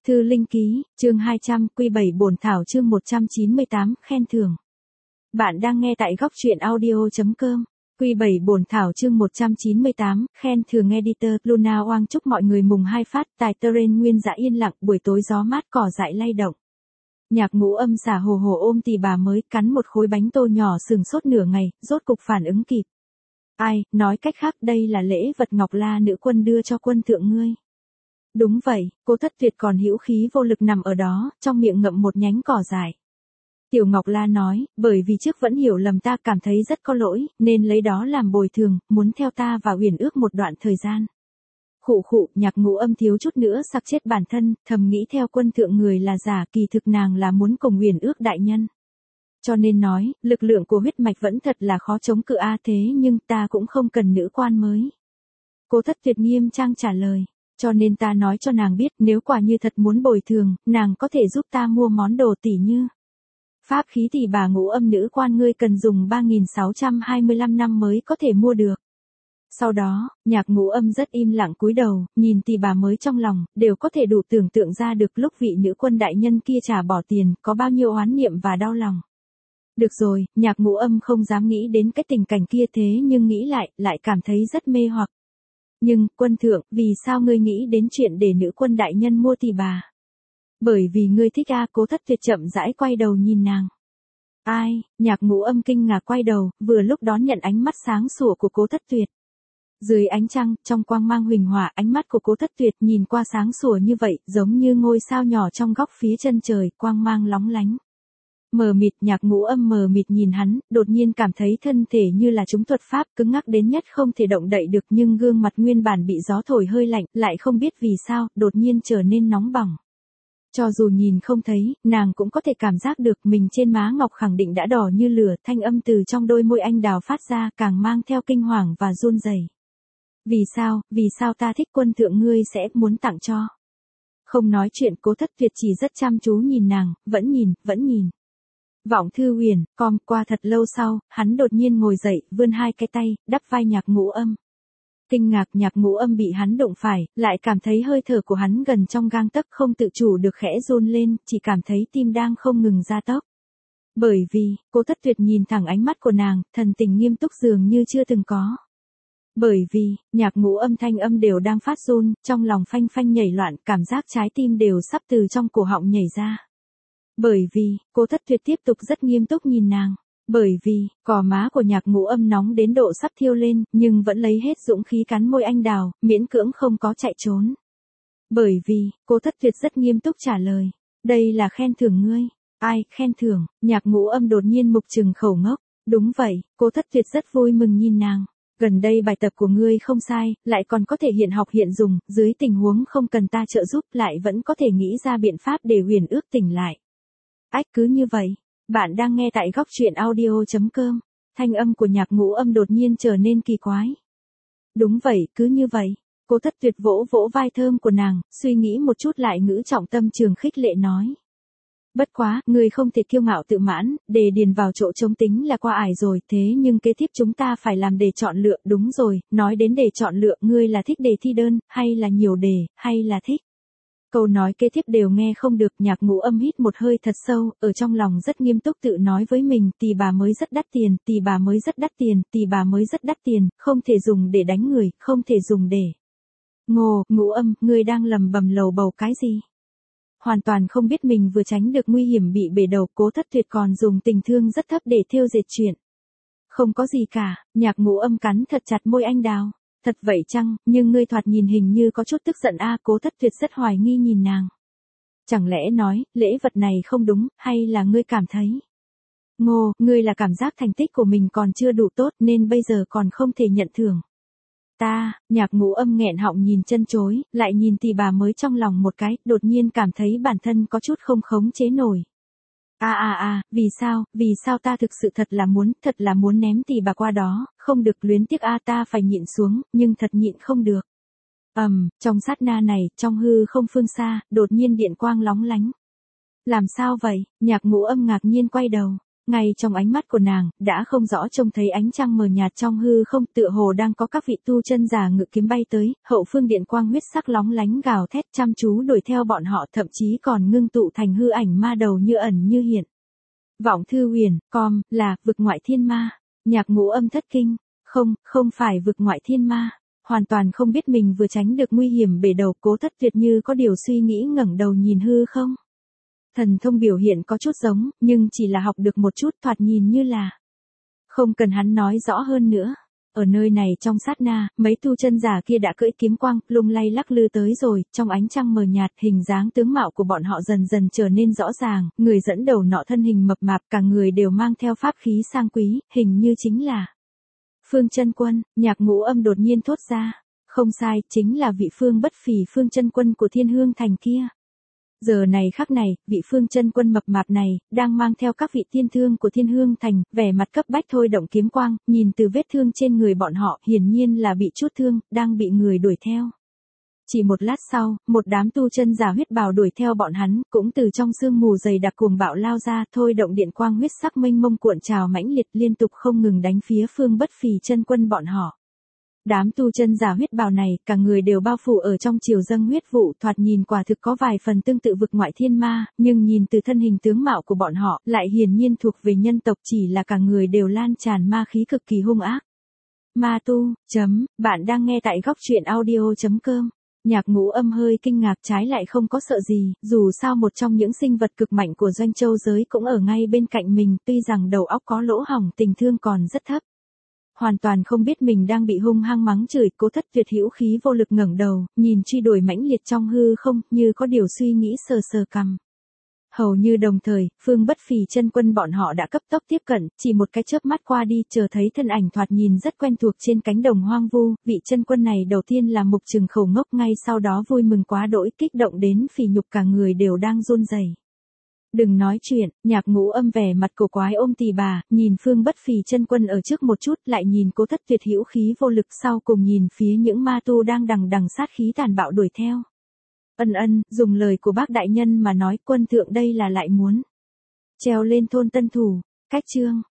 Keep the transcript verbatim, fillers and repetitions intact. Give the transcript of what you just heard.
Thư Linh Ký, chương hai trăm, quy bảy bổn thảo chương một trăm chín mươi tám, khen thưởng. Bạn đang nghe tại góc truyện audio chấm com. Quy bảy bổn thảo chương một trăm chín mươi tám, khen thưởng editor, Luna Oang chúc mọi người mùng hai phát, tài terrain nguyên dã yên lặng, buổi tối gió mát cỏ dại lay động. Nhạc Ngũ Âm xả hồ hồ ôm tỳ bà mới, cắn một khối bánh tô nhỏ sừng sốt nửa ngày, rốt cục phản ứng kịp. Ai, nói cách khác đây là lễ vật Ngọc La nữ quân đưa cho quân thượng ngươi. Đúng vậy, Cố Thất Tuyệt còn hữu khí vô lực nằm ở đó, trong miệng ngậm một nhánh cỏ dại. Tiểu Ngọc La nói, bởi vì trước vẫn hiểu lầm ta cảm thấy rất có lỗi, nên lấy đó làm bồi thường, muốn theo ta vào Uyển Ước một đoạn thời gian. Khụ khụ, Nhạc Ngũ Âm thiếu chút nữa sặc chết bản thân, thầm nghĩ theo quân thượng người là giả, kỳ thực nàng là muốn cùng Uyển Ước đại nhân. Cho nên nói, lực lượng của huyết mạch vẫn thật là khó chống cự a thế nhưng ta cũng không cần nữ quan mới. Cố Thất Tuyệt nghiêm trang trả lời. Cho nên ta nói cho nàng biết nếu quả như thật muốn bồi thường, nàng có thể giúp ta mua món đồ tỷ như. Pháp khí thì bà Ngũ Âm nữ quan ngươi cần dùng ba nghìn sáu trăm hai mươi lăm năm mới có thể mua được. Sau đó, Nhạc Ngũ Âm rất im lặng cúi đầu, nhìn tỳ bà mới trong lòng, đều có thể đủ tưởng tượng ra được lúc vị nữ quân đại nhân kia trả bỏ tiền, có bao nhiêu oán niệm và đau lòng. Được rồi, Nhạc Ngũ Âm không dám nghĩ đến cái tình cảnh kia thế nhưng nghĩ lại, lại cảm thấy rất mê hoặc. Nhưng, quân thượng, vì sao ngươi nghĩ đến chuyện để nữ quân đại nhân mua tỳ bà? Bởi vì ngươi thích a. Cố Thất Tuyệt chậm rãi quay đầu nhìn nàng. Ai, Nhạc Ngũ Âm kinh ngạc quay đầu, vừa lúc đón nhận ánh mắt sáng sủa của Cố Thất Tuyệt. Dưới ánh trăng, trong quang mang huỳnh hỏa, ánh mắt của Cố Thất Tuyệt nhìn qua sáng sủa như vậy, giống như ngôi sao nhỏ trong góc phía chân trời, quang mang lóng lánh. Mờ mịt, Nhạc Ngũ Âm mờ mịt nhìn hắn, đột nhiên cảm thấy thân thể như là trúng thuật pháp, cứng ngắc đến nhất không thể động đậy được, nhưng gương mặt nguyên bản bị gió thổi hơi lạnh, lại không biết vì sao, đột nhiên trở nên nóng bỏng. Cho dù nhìn không thấy, nàng cũng có thể cảm giác được mình trên má ngọc khẳng định đã đỏ như lửa, thanh âm từ trong đôi môi anh đào phát ra, càng mang theo kinh hoàng và run rẩy. Vì sao, vì sao ta thích quân thượng ngươi sẽ muốn tặng cho? Không nói chuyện, Cố Thất Tuyệt chỉ rất chăm chú nhìn nàng, vẫn nhìn, vẫn nhìn. Vọng Thư Huyền, com qua thật lâu sau, hắn đột nhiên ngồi dậy, vươn hai cái tay, đắp vai Nhạc Ngũ Âm. Kinh ngạc, Nhạc Ngũ Âm bị hắn đụng phải, lại cảm thấy hơi thở của hắn gần trong gang tấc, không tự chủ được khẽ run lên, chỉ cảm thấy tim đang không ngừng gia tốc. Bởi vì, Cố Thất Tuyệt nhìn thẳng ánh mắt của nàng, thần tình nghiêm túc dường như chưa từng có. Bởi vì, Nhạc Ngũ Âm thanh âm đều đang phát run, trong lòng phanh phanh nhảy loạn, cảm giác trái tim đều sắp từ trong cổ họng nhảy ra. Bởi vì, Cố Thất Tuyệt tiếp tục rất nghiêm túc nhìn nàng. Bởi vì, cò má của Nhạc Ngũ Âm nóng đến độ sắp thiêu lên, nhưng vẫn lấy hết dũng khí cắn môi anh đào, miễn cưỡng không có chạy trốn. Bởi vì, Cố Thất Tuyệt rất nghiêm túc trả lời. Đây là khen thưởng ngươi. Ai, khen thưởng? Nhạc Ngũ Âm đột nhiên mục trừng khẩu ngốc. Đúng vậy, Cố Thất Tuyệt rất vui mừng nhìn nàng. Gần đây bài tập của ngươi không sai, lại còn có thể hiện học hiện dùng, dưới tình huống không cần ta trợ giúp lại vẫn có thể nghĩ ra biện pháp để Uyển Ước tỉnh lại. Ách cứ như vậy, bạn đang nghe tại góc truyện audio chấm com, thanh âm của Nhạc Ngũ Âm đột nhiên trở nên kỳ quái. Đúng vậy, cứ như vậy, Cố Thất Tuyệt vỗ vỗ vai thơm của nàng, suy nghĩ một chút lại ngữ trọng tâm trường khích lệ nói. Bất quá, ngươi không thể kiêu ngạo tự mãn, đề điền vào chỗ trống tính là qua ải rồi, thế nhưng kế tiếp chúng ta phải làm đề chọn lựa, đúng rồi, nói đến đề chọn lựa, ngươi là thích đề thi đơn, hay là nhiều đề, hay là thích. Câu nói kế tiếp đều nghe không được, Nhạc Ngũ Âm hít một hơi thật sâu, ở trong lòng rất nghiêm túc tự nói với mình, tỳ bà mới rất đắt tiền, tỳ bà mới rất đắt tiền, tỳ bà mới rất đắt tiền, không thể dùng để đánh người, không thể dùng để. Ngô, Ngũ Âm, ngươi đang lầm bầm lầu bầu cái gì? Hoàn toàn không biết mình vừa tránh được nguy hiểm bị bể đầu, Cố Thất Tuyệt còn dùng tình thương rất thấp để thêu dệt chuyện. Không có gì cả, Nhạc Ngũ Âm cắn thật chặt môi anh đào. Thật vậy chăng, nhưng ngươi thoạt nhìn hình như có chút tức giận a. Cố Thất Tuyệt rất hoài nghi nhìn nàng. Chẳng lẽ nói, lễ vật này không đúng, hay là ngươi cảm thấy? Ngô, ngươi là cảm giác thành tích của mình còn chưa đủ tốt nên bây giờ còn không thể nhận thưởng. Ta, Nhạc Ngũ Âm nghẹn họng nhìn chân chối, lại nhìn tỳ bà mới trong lòng một cái, đột nhiên cảm thấy bản thân có chút không khống chế nổi. À à à, vì sao, vì sao ta thực sự thật là muốn, thật là muốn ném tỳ bà qua đó, không được luyến tiếc a ta phải nhịn xuống, nhưng thật nhịn không được. Ầm, um, trong sát na này, trong hư không phương xa, đột nhiên điện quang lóng lánh. Làm sao vậy? Nhạc Ngũ Âm ngạc nhiên quay đầu. Ngay trong ánh mắt của nàng, đã không rõ trông thấy ánh trăng mờ nhạt trong hư không, tựa hồ đang có các vị tu chân giả ngự kiếm bay tới, hậu phương điện quang huyết sắc lóng lánh gào thét chăm chú đuổi theo bọn họ, thậm chí còn ngưng tụ thành hư ảnh ma đầu như ẩn như hiện. Vọng Thư Huyền, com, là, vực ngoại thiên ma. Nhạc Ngũ Âm thất kinh, không, không phải vực ngoại thiên ma. Hoàn toàn không biết mình vừa tránh được nguy hiểm bể đầu, Cố Thất Tuyệt như có điều suy nghĩ ngẩng đầu nhìn hư không. Thần thông biểu hiện có chút giống, nhưng chỉ là học được một chút, thoạt nhìn như là. Không cần hắn nói rõ hơn nữa. Ở nơi này trong sát na, mấy tu chân giả kia đã cưỡi kiếm quang, lung lay lắc lư tới rồi, trong ánh trăng mờ nhạt, hình dáng tướng mạo của bọn họ dần dần trở nên rõ ràng, người dẫn đầu nọ thân hình mập mạp, cả người đều mang theo pháp khí sang quý, hình như chính là Phương Chân Quân. Nhạc Ngũ Âm đột nhiên thốt ra, không sai, chính là vị Phương Bất Phì Phương Chân Quân của Thiên Hương Thành kia. Giờ này khắc này, vị Phương Chân Quân mập mạp này, đang mang theo các vị tiên thương của Thiên Hương Thành, vẻ mặt cấp bách thôi động kiếm quang, nhìn từ vết thương trên người bọn họ, hiển nhiên là bị chút thương, đang bị người đuổi theo. Chỉ một lát sau, một đám tu chân giả huyết bào đuổi theo bọn hắn, cũng từ trong sương mù dày đặc cuồng bạo lao ra, thôi động điện quang huyết sắc mênh mông cuộn trào mãnh liệt, liên tục không ngừng đánh phía Phương Bất Phì Chân Quân bọn họ. Đám tu chân giả huyết bào này, cả người đều bao phủ ở trong triều dâng huyết vụ, thoạt nhìn quả thực có vài phần tương tự vực ngoại thiên ma, nhưng nhìn từ thân hình tướng mạo của bọn họ, lại hiển nhiên thuộc về nhân tộc, chỉ là cả người đều lan tràn ma khí cực kỳ hung ác. Ma tu, chấm, bạn đang nghe tại góc truyện audio chấm com. Nhạc Ngũ Âm hơi kinh ngạc, trái lại không có sợ gì, dù sao một trong những sinh vật cực mạnh của Doanh Châu giới cũng ở ngay bên cạnh mình, tuy rằng đầu óc có lỗ hổng, tình thương còn rất thấp. Hoàn toàn không biết mình đang bị hung hăng mắng chửi, Cố Thất Tuyệt hữu khí vô lực ngẩng đầu, nhìn truy đuổi mãnh liệt trong hư không, như có điều suy nghĩ, sờ sờ cằm. Hầu như đồng thời, Phương Bất Phì Chân Quân bọn họ đã cấp tốc tiếp cận, chỉ một cái chớp mắt qua đi, chờ thấy thân ảnh thoạt nhìn rất quen thuộc trên cánh đồng hoang vu, vị chân quân này đầu tiên là Mục Trừng Khẩu ngốc, ngay sau đó vui mừng quá đỗi, kích động đến phì nhục cả người đều đang run rẩy. Đừng nói chuyện, Nhạc Ngũ Âm vẻ mặt cổ quái ôm tỳ bà, nhìn Phương Bất Phì Chân Quân ở trước một chút, lại nhìn Cố Thất Tuyệt hữu khí vô lực, sau cùng nhìn phía những ma tu đang đằng đằng sát khí tàn bạo đuổi theo. Ân ân, dùng lời của bác đại nhân mà nói, quân thượng đây là lại muốn treo lên thôn Tân Thủ. Cách chương